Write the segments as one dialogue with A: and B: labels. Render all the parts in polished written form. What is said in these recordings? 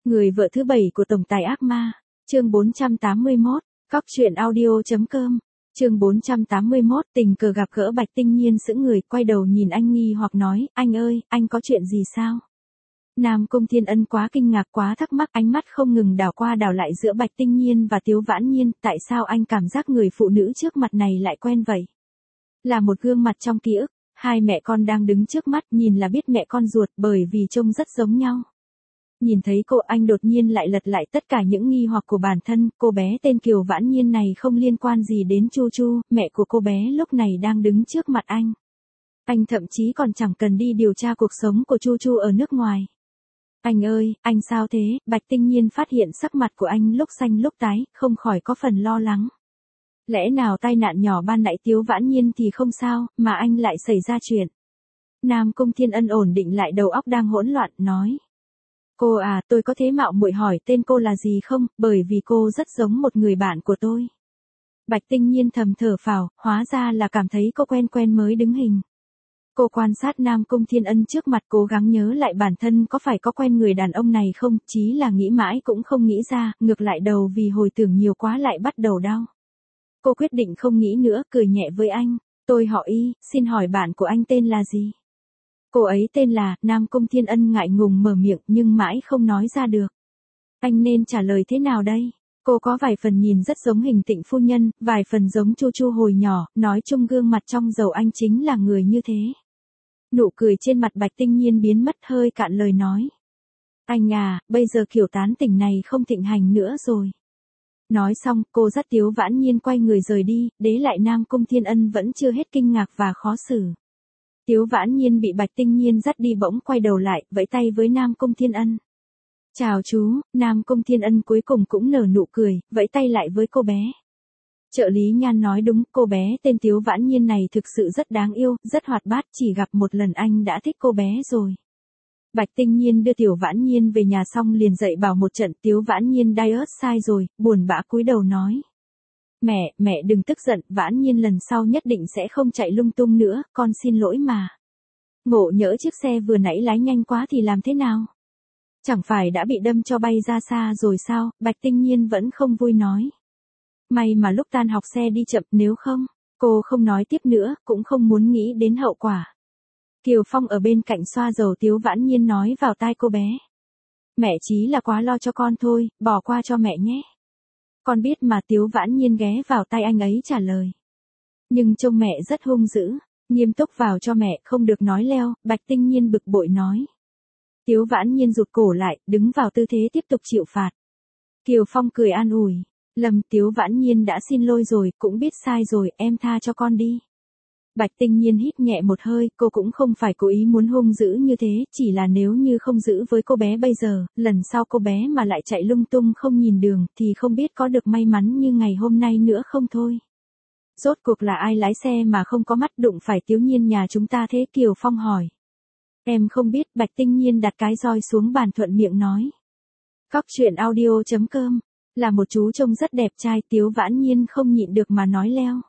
A: Người vợ thứ 7 của tổng tài ác ma, chương 481, Cóc truyện audio.com, chương 481, tình cờ gặp gỡ Bạch Tinh Nhiên sững người, quay đầu nhìn anh nghi hoặc nói, anh ơi, anh có chuyện gì sao? Nam Cung Thiên Ân quá kinh ngạc quá thắc mắc, ánh mắt không ngừng đảo qua đảo lại giữa Bạch Tinh Nhiên và Tiếu Vãn Nhiên, tại sao anh cảm giác người phụ nữ trước mặt này lại quen vậy? Là một gương mặt trong ký ức, hai mẹ con đang đứng trước mắt, nhìn là biết mẹ con ruột bởi vì trông rất giống nhau. Nhìn thấy cô, anh đột nhiên lại lật lại tất cả những nghi hoặc của bản thân, cô bé tên Kiều Vãn Nhiên này không liên quan gì đến Chu Chu, mẹ của cô bé lúc này đang đứng trước mặt anh. Anh thậm chí còn chẳng cần đi điều tra cuộc sống của Chu Chu ở nước ngoài. Anh ơi, anh sao thế? Bạch Tinh Nhiên phát hiện sắc mặt của anh lúc xanh lúc tái, không khỏi có phần lo lắng. Lẽ nào tai nạn nhỏ ban nãy Tiếu Vãn Nhiên thì không sao, mà anh lại xảy ra chuyện. Nam Cung Thiên Ân ổn định lại đầu óc đang hỗn loạn, nói. Cô à, tôi có thế mạo muội hỏi tên cô là gì không, bởi vì cô rất giống một người bạn của tôi. Bạch Tinh Nhiên thầm thở phào, hóa ra là cảm thấy cô quen quen mới đứng hình. Cô quan sát Nam Cung Thiên Ân trước mặt, cố gắng nhớ lại bản thân có phải có quen người đàn ông này không, chí là nghĩ mãi cũng không nghĩ ra, ngược lại đầu vì hồi tưởng nhiều quá lại bắt đầu đau. Cô quyết định không nghĩ nữa, cười nhẹ với anh, tôi họ Y, xin hỏi bạn của anh tên là gì? Cô ấy tên là, Nam Cung Thiên Ân ngại ngùng mở miệng nhưng mãi không nói ra được. Anh nên trả lời thế nào đây? Cô có vài phần nhìn rất giống Hình Tịnh phu nhân, vài phần giống Chu Chu hồi nhỏ, nói chung gương mặt trong dầu anh chính là người như thế. Nụ cười trên mặt Bạch Tinh Nhiên biến mất, hơi cạn lời nói. Anh à, bây giờ kiểu tán tỉnh này không thịnh hành nữa rồi. Nói xong, cô dắt Tiếu Vãn Nhiên quay người rời đi, để lại Nam Cung Thiên Ân vẫn chưa hết kinh ngạc và khó xử. Tiếu Vãn Nhiên bị Bạch Tinh Nhiên dắt đi bỗng quay đầu lại, vẫy tay với Nam Cung Thiên Ân. Chào chú, Nam Cung Thiên Ân cuối cùng cũng nở nụ cười, vẫy tay lại với cô bé. Trợ lý Nhan nói đúng, cô bé tên Tiếu Vãn Nhiên này thực sự rất đáng yêu, rất hoạt bát, chỉ gặp một lần anh đã thích cô bé rồi. Bạch Tinh Nhiên đưa Tiểu Vãn Nhiên về nhà xong liền dạy bảo một trận, Tiếu Vãn Nhiên diet sai rồi, buồn bã cúi đầu nói. Mẹ đừng tức giận, Vãn Nhiên lần sau nhất định sẽ không chạy lung tung nữa, con xin lỗi mà. Ngộ nhỡ chiếc xe vừa nãy lái nhanh quá thì làm thế nào? Chẳng phải đã bị đâm cho bay ra xa rồi sao? Bạch Tinh Nhiên vẫn không vui nói. May mà lúc tan học xe đi chậm, nếu không, cô không nói tiếp nữa, cũng không muốn nghĩ đến hậu quả. Kiều Phong ở bên cạnh xoa dầu Tiếu Vãn Nhiên nói vào tai cô bé. Mẹ chí là quá lo cho con thôi, bỏ qua cho mẹ nhé. Con biết mà, Tiếu Vãn Nhiên ghé vào tay anh ấy trả lời. Nhưng trông mẹ rất hung dữ, nghiêm túc vào cho mẹ, không được nói leo, Bạch Tinh Nhiên bực bội nói. Tiếu Vãn Nhiên rụt cổ lại, đứng vào tư thế tiếp tục chịu phạt. Kiều Phong cười an ủi. Tiếu Vãn Nhiên đã xin lỗi rồi, cũng biết sai rồi, em tha cho con đi. Bạch Tinh Nhiên hít nhẹ một hơi, cô cũng không phải cố ý muốn hung dữ như thế, chỉ là nếu như không giữ với cô bé bây giờ, lần sau cô bé mà lại chạy lung tung không nhìn đường, thì không biết có được may mắn như ngày hôm nay nữa không thôi. Rốt cuộc là ai lái xe mà không có mắt đụng phải Tiếu Nhiên nhà chúng ta thế? Kiều Phong hỏi. Em không biết, Bạch Tinh Nhiên đặt cái roi xuống bàn thuận miệng nói. Cóc truyện audio.com, là một chú trông rất đẹp trai, Tiếu Vãn Nhiên không nhịn được mà nói leo.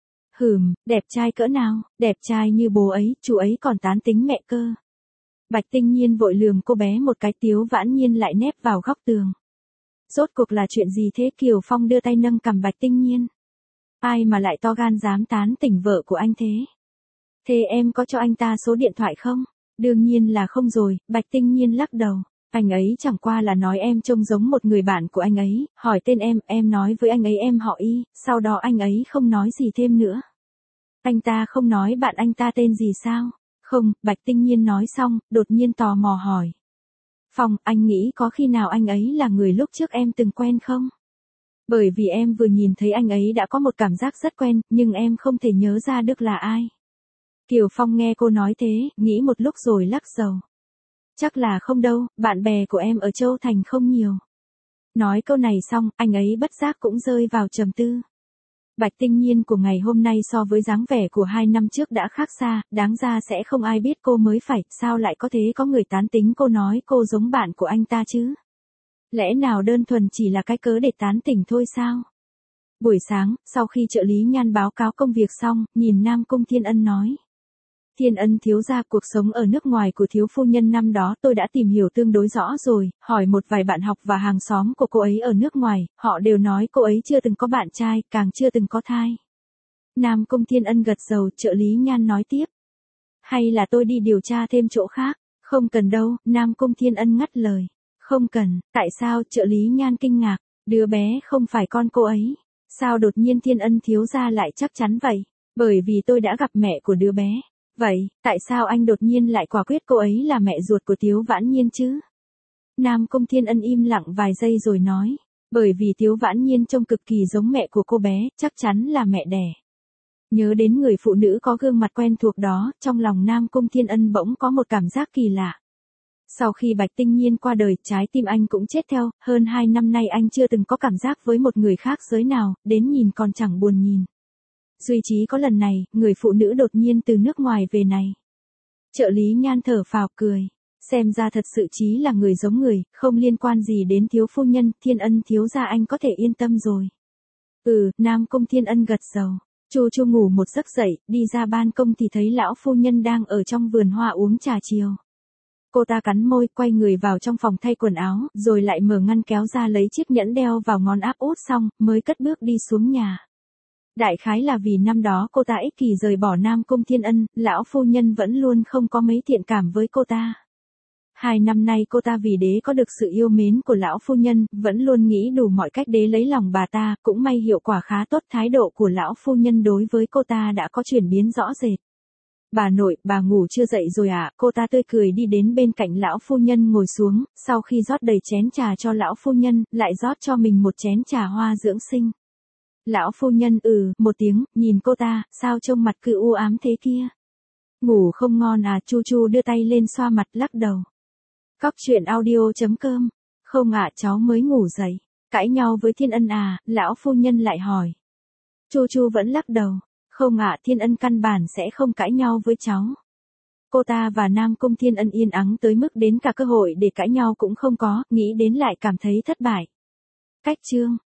A: Đẹp trai cỡ nào, đẹp trai như bố ấy, chú ấy còn tán tính mẹ cơ. Bạch Tinh Nhiên vội lườm cô bé một cái, Tiếu Vãn Nhiên lại nép vào góc tường. Rốt cuộc là chuyện gì thế? Kiều Phong đưa tay nâng cằm Bạch Tinh Nhiên. Ai mà lại to gan dám tán tỉnh vợ của anh thế? Thế em có cho anh ta số điện thoại không? Đương nhiên là không rồi, Bạch Tinh Nhiên lắc đầu. Anh ấy chẳng qua là nói em trông giống một người bạn của anh ấy, hỏi tên em nói với anh ấy em họ Y, sau đó anh ấy không nói gì thêm nữa. Anh ta không nói bạn anh ta tên gì sao? Không, Bạch Tinh Nhiên nói xong, đột nhiên tò mò hỏi. Phong, anh nghĩ có khi nào anh ấy là người lúc trước em từng quen không? Bởi vì em vừa nhìn thấy anh ấy đã có một cảm giác rất quen, nhưng em không thể nhớ ra được là ai. Kiều Phong nghe cô nói thế, nghĩ một lúc rồi lắc đầu. Chắc là không đâu, bạn bè của em ở Châu Thành không nhiều. Nói câu này xong, anh ấy bất giác cũng rơi vào trầm tư. Bạch Tinh Nhiên của ngày hôm nay so với dáng vẻ của 2 năm trước đã khác xa, đáng ra sẽ không ai biết cô mới phải, sao lại có thế có người tán tính cô nói cô giống bạn của anh ta chứ? Lẽ nào đơn thuần chỉ là cái cớ để tán tỉnh thôi sao? Buổi sáng, sau khi trợ lý Nhan báo cáo công việc xong, nhìn Nam Cung Thiên Ân nói. Thiên Ân thiếu gia, cuộc sống ở nước ngoài của thiếu phu nhân năm đó tôi đã tìm hiểu tương đối rõ rồi, hỏi một vài bạn học và hàng xóm của cô ấy ở nước ngoài, họ đều nói cô ấy chưa từng có bạn trai, càng chưa từng có thai. Nam Cung Thiên Ân gật đầu, trợ lý Nhan nói tiếp. Hay là tôi đi điều tra thêm chỗ khác? Không cần đâu, Nam Cung Thiên Ân ngắt lời. Không cần, tại sao? Trợ lý Nhan kinh ngạc, đứa bé không phải con cô ấy. Sao đột nhiên Thiên Ân thiếu gia lại chắc chắn vậy? Bởi vì tôi đã gặp mẹ của đứa bé. Vậy, tại sao anh đột nhiên lại quả quyết cô ấy là mẹ ruột của Tiếu Vãn Nhiên chứ? Nam Cung Thiên Ân im lặng vài giây rồi nói. Bởi vì Tiếu Vãn Nhiên trông cực kỳ giống mẹ của cô bé, chắc chắn là mẹ đẻ. Nhớ đến người phụ nữ có gương mặt quen thuộc đó, trong lòng Nam Cung Thiên Ân bỗng có một cảm giác kỳ lạ. Sau khi Bạch Tinh Nhiên qua đời, trái tim anh cũng chết theo, hơn 2 năm nay anh chưa từng có cảm giác với một người khác giới nào, đến nhìn còn chẳng buồn nhìn. Duy chỉ có lần này, người phụ nữ đột nhiên từ nước ngoài về này. Trợ lý Nhan thở phào cười. Xem ra thật sự chí là người giống người, không liên quan gì đến thiếu phu nhân, Thiên Ân thiếu gia anh có thể yên tâm rồi. Nam Cung Thiên Ân gật đầu. Chu Chu ngủ một giấc dậy, đi ra ban công thì thấy lão phu nhân đang ở trong vườn hoa uống trà chiều. Cô ta cắn môi, quay người vào trong phòng thay quần áo, rồi lại mở ngăn kéo ra lấy chiếc nhẫn đeo vào ngón áp út xong, mới cất bước đi xuống nhà. Đại khái là vì năm đó cô ta ích kỷ rời bỏ Nam Cung Thiên Ân, lão phu nhân vẫn luôn không có mấy thiện cảm với cô ta. 2 năm nay cô ta vì đế có được sự yêu mến của lão phu nhân, vẫn luôn nghĩ đủ mọi cách đế lấy lòng bà ta, cũng may hiệu quả khá tốt, thái độ của lão phu nhân đối với cô ta đã có chuyển biến rõ rệt. Bà nội, bà ngủ chưa dậy rồi à? Cô ta tươi cười đi đến bên cạnh lão phu nhân ngồi xuống, sau khi rót đầy chén trà cho lão phu nhân, lại rót cho mình một chén trà hoa dưỡng sinh. Lão phu nhân một tiếng, nhìn cô ta, sao trông mặt cứ u ám thế kia? Ngủ không ngon à? Chu Chu đưa tay lên xoa mặt lắc đầu. Cóc truyện audio.com. Không ạ, cháu mới ngủ dậy. Cãi nhau với Thiên Ân à? Lão phu nhân lại hỏi. Chu Chu vẫn lắc đầu. Không ạ, Thiên Ân căn bản sẽ không cãi nhau với cháu. Cô ta và Nam Cung Thiên Ân yên ắng tới mức đến cả cơ hội để cãi nhau cũng không có, nghĩ đến lại cảm thấy thất bại. Cách chương.